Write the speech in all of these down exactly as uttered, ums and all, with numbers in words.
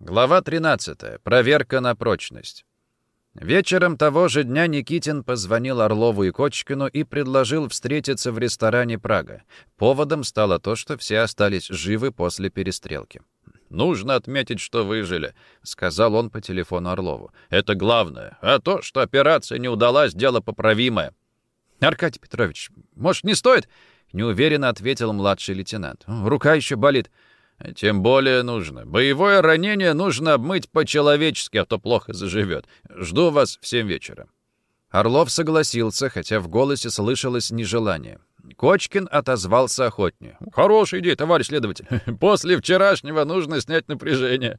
Глава тринадцатая. Проверка на прочность. Вечером того же дня Никитин позвонил Орлову и Кочкину и предложил встретиться в ресторане «Прага». Поводом стало то, что все остались живы после перестрелки. «Нужно отметить, что выжили», — сказал он по телефону Орлову. «Это главное. А то, что операция не удалась, дело поправимое». «Аркадий Петрович, может, не стоит?» — неуверенно ответил младший лейтенант. «Рука еще болит». «Тем более нужно. Боевое ранение нужно обмыть по-человечески, а то плохо заживет. Жду вас в семь вечера». Орлов согласился, хотя в голосе слышалось нежелание. Кочкин отозвался охотнее. «Хорошая идея, товарищ следователь. После вчерашнего нужно снять напряжение».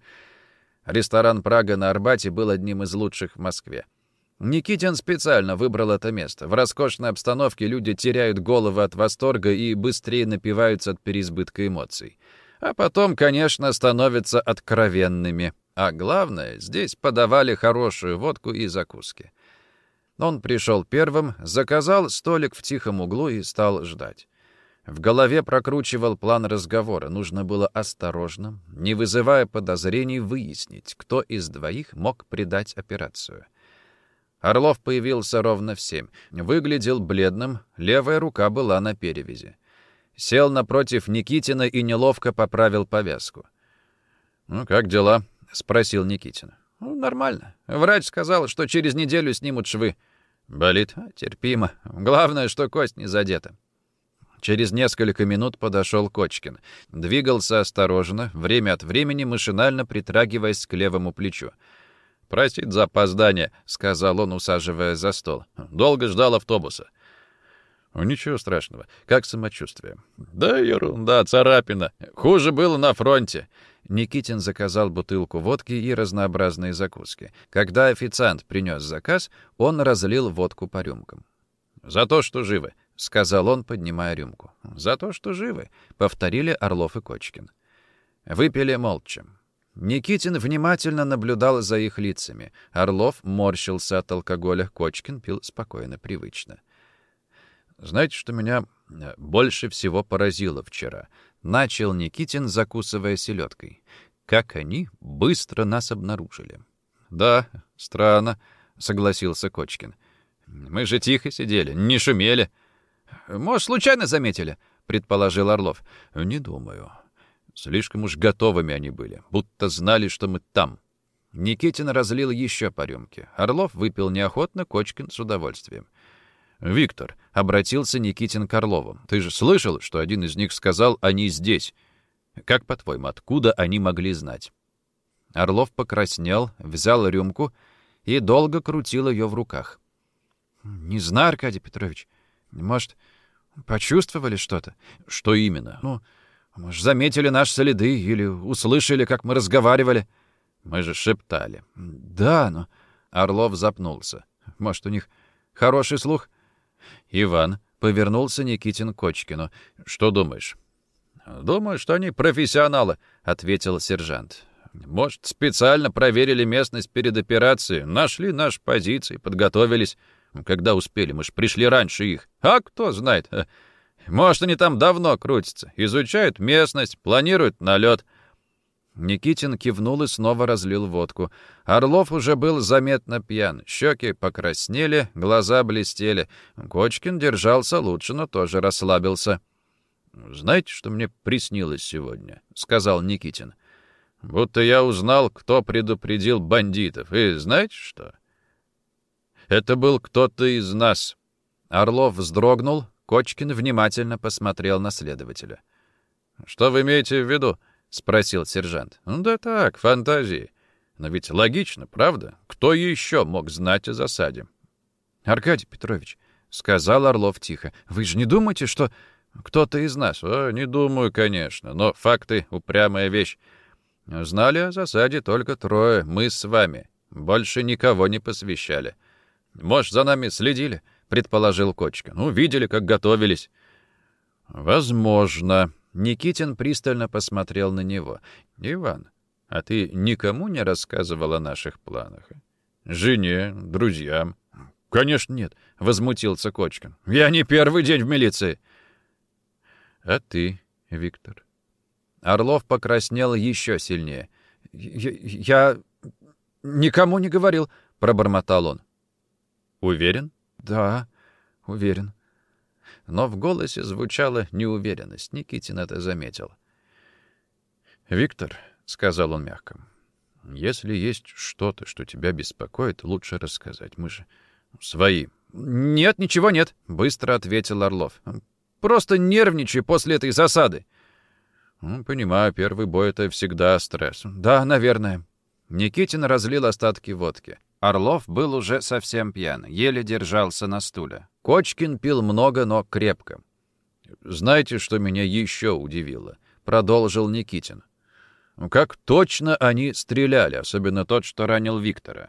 Ресторан «Прага» на Арбате был одним из лучших в Москве. Никитин специально выбрал это место. В роскошной обстановке люди теряют головы от восторга и быстрее напиваются от переизбытка эмоций. А потом, конечно, становятся откровенными. А главное, здесь подавали хорошую водку и закуски. Он пришел первым, заказал столик в тихом углу и стал ждать. В голове прокручивал план разговора. Нужно было осторожно, не вызывая подозрений, выяснить, кто из двоих мог предать операцию. Орлов появился ровно в семь. Выглядел бледным, левая рука была на перевязи. Сел напротив Никитина и неловко поправил повязку. «Ну, как дела?» — спросил Никитин. «Ну, нормально. Врач сказал, что через неделю снимут швы». «Болит?» «Терпимо. Главное, что кость не задета». Через несколько минут подошел Кочкин. Двигался осторожно, время от времени машинально притрагиваясь к левому плечу. «Простите за опоздание», — сказал он, усаживая за стол. «Долго ждал автобуса». «Ничего страшного. Как самочувствие?» «Да ерунда, царапина. Хуже было на фронте». Никитин заказал бутылку водки и разнообразные закуски. Когда официант принес заказ, он разлил водку по рюмкам. «За то, что живы», — сказал он, поднимая рюмку. «За то, что живы», — повторили Орлов и Кочкин. Выпили молча. Никитин внимательно наблюдал за их лицами. Орлов морщился от алкоголя, Кочкин пил спокойно, привычно. «Знаете, что меня больше всего поразило вчера?» Начал Никитин, закусывая селедкой. «Как они быстро нас обнаружили». «Да, странно», — согласился Кочкин. «Мы же тихо сидели, не шумели». «Может, случайно заметили?» — предположил Орлов. «Не думаю. Слишком уж готовыми они были, будто знали, что мы там». Никитин разлил еще по рюмке. Орлов выпил неохотно, Кочкин с удовольствием. «Виктор», — обратился Никитин к Орлову, — «ты же слышал, что один из них сказал, они здесь? Как, по-твоему, откуда они могли знать?» Орлов покраснел, взял рюмку и долго крутил ее в руках. «Не знаю, Аркадий Петрович. Может, почувствовали что-то?» «Что именно?» «Ну, может, заметили наши следы или услышали, как мы разговаривали?» «Мы же шептали». «Да, но...» Орлов запнулся. «Может, у них хороший слух?» «Иван», — повернулся Никитин к Кочкину. «Что думаешь?» «Думаю, что они профессионалы», — ответил сержант. «Может, специально проверили местность перед операцией, нашли наши позиции, подготовились. Когда успели, мы ж пришли раньше их. А кто знает? Может, они там давно крутятся, изучают местность, планируют налет». Никитин кивнул и снова разлил водку. Орлов уже был заметно пьян. Щеки покраснели, глаза блестели. Кочкин держался лучше, но тоже расслабился. «Знаете, что мне приснилось сегодня?» — сказал Никитин. «Будто я узнал, кто предупредил бандитов. И знаете что? Это был кто-то из нас». Орлов вздрогнул. Кочкин внимательно посмотрел на следователя. «Что вы имеете в виду?» — спросил сержант. «Ну да так, фантазии. Но ведь логично, правда? Кто еще мог знать о засаде?» «Аркадий Петрович», — сказал Орлов тихо, — «вы же не думаете, что кто-то из нас?» «О, не думаю, конечно, но факты — упрямая вещь. Знали о засаде только трое, мы с вами. Больше никого не посвящали. Может, за нами следили?» — предположил Кочкин. «Ну, видели, как готовились». «Возможно». Никитин пристально посмотрел на него. «Иван, а ты никому не рассказывал о наших планах? Жене, друзьям?» «Конечно нет», — возмутился Кочкин. «Я не первый день в милиции». «А ты, Виктор?» Орлов покраснел еще сильнее. я, я никому не говорил», — пробормотал он. «Уверен?» «Да, уверен». Но в голосе звучала неуверенность. Никитин это заметил. «Виктор», — сказал он мягко, — «если есть что-то, что тебя беспокоит, лучше рассказать. Мы же свои». «Нет, ничего нет», — быстро ответил Орлов. «Просто нервничаю после этой засады». Ну, «Понимаю, первый бой — это всегда стресс». «Да, наверное». Никитин разлил остатки водки. Орлов был уже совсем пьян, еле держался на стуле. Кочкин пил много, но крепко. «Знаете, что меня еще удивило?» — продолжил Никитин. «Как точно они стреляли, особенно тот, что ранил Виктора».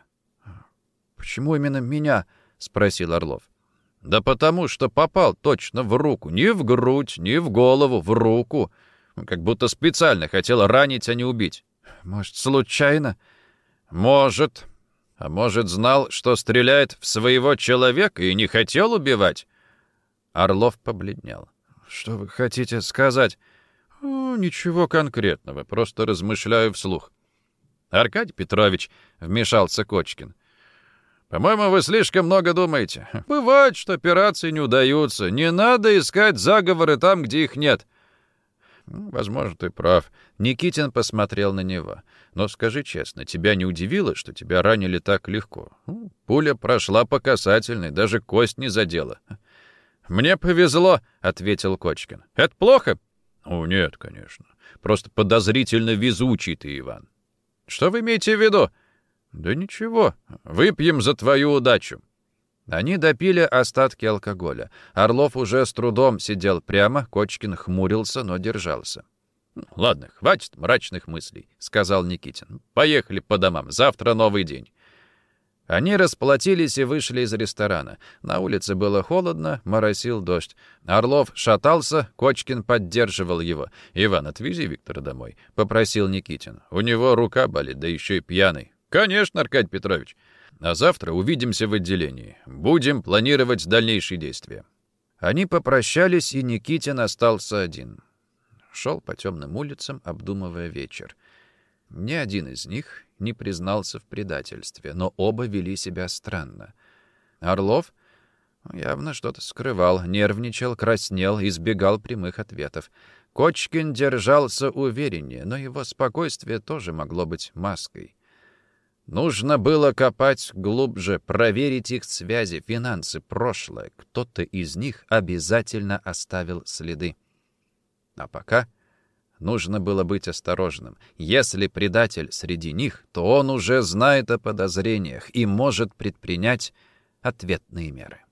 «Почему именно меня?» — спросил Орлов. «Да потому что попал точно в руку. Ни в грудь, ни в голову, в руку. Как будто специально хотел ранить, а не убить». «Может, случайно?» «Может. А может, знал, что стреляет в своего человека и не хотел убивать?» Орлов побледнел. «Что вы хотите сказать?» «О, ничего конкретного, просто размышляю вслух». «Аркадий Петрович», — вмешался Кочкин, — «по-моему, вы слишком много думаете. Бывает, что операции не удаются. Не надо искать заговоры там, где их нет». «Возможно, ты прав». Никитин посмотрел на него. «Но скажи честно, тебя не удивило, что тебя ранили так легко? Пуля прошла по касательной, даже кость не задела». «Мне повезло», — ответил Кочкин. «Это плохо?» «О, нет, конечно. Просто подозрительно везучий ты, Иван». «Что вы имеете в виду?» «Да ничего. Выпьем за твою удачу». Они допили остатки алкоголя. Орлов уже с трудом сидел прямо, Кочкин хмурился, но держался. «Ладно, хватит мрачных мыслей», — сказал Никитин. «Поехали по домам. Завтра новый день». Они расплатились и вышли из ресторана. На улице было холодно, моросил дождь. Орлов шатался, Кочкин поддерживал его. «Иван, отвези Виктора домой», — попросил Никитин. «У него рука болит, да еще и пьяный». «Конечно, Аркадий Петрович. А завтра увидимся в отделении. Будем планировать дальнейшие действия». Они попрощались, и Никитин остался один. Шел по темным улицам, обдумывая вечер. Ни один из них не признался в предательстве, но оба вели себя странно. Орлов явно что-то скрывал, нервничал, краснел, избегал прямых ответов. Кочкин держался увереннее, но его спокойствие тоже могло быть маской. Нужно было копать глубже, проверить их связи, финансы, прошлое. Кто-то из них обязательно оставил следы. А пока нужно было быть осторожным. Если предатель среди них, то он уже знает о подозрениях и может предпринять ответные меры.